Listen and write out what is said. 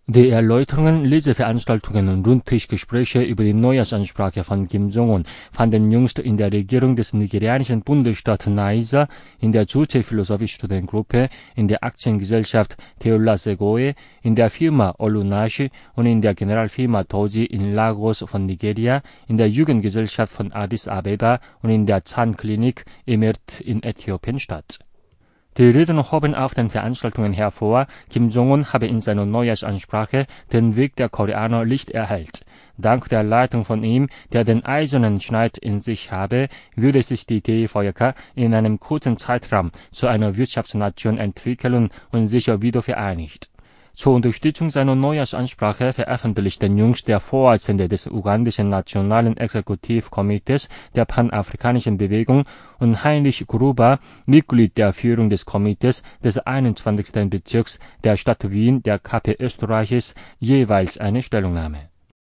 Die Erläuterungen, Leseveranstaltungen und Rundtischgespräche über die Neujahrsansprache von Kim Jong-un fanden jüngst in der Regierung des nigerianischen Bundesstaats Niger, in der Juche Philosophiestudentengruppe, in der Aktiengesellschaft Teola Segoe, in der Firma Olunashi und in der Generalfirma Toji in Lagos von Nigeria, in der Jugendgesellschaft von Addis Abeba und in der Zahnklinik Emirt in Äthiopien statt. Die Reden hoben auf den Veranstaltungen hervor, Kim Jong-un habe in seiner Neujahrsansprache den Weg der Koreaner Licht erhellt. Dank der Leitung von ihm, der den eisernen Schneid in sich habe, würde sich die DPRK in einem kurzen Zeitraum zu einer Wirtschaftsnation entwickeln und sicher wieder vereinigt. Zur Unterstützung seiner Neujahrsansprache veröffentlichte jüngst der Vorsitzende des ugandischen Nationalen Exekutivkomitees der Panafrikanischen Bewegung und Heinrich Gruber, Mitglied der Führung des Komitees des 21. Bezirks der Stadt Wien der KP Österreichs, jeweils eine Stellungnahme.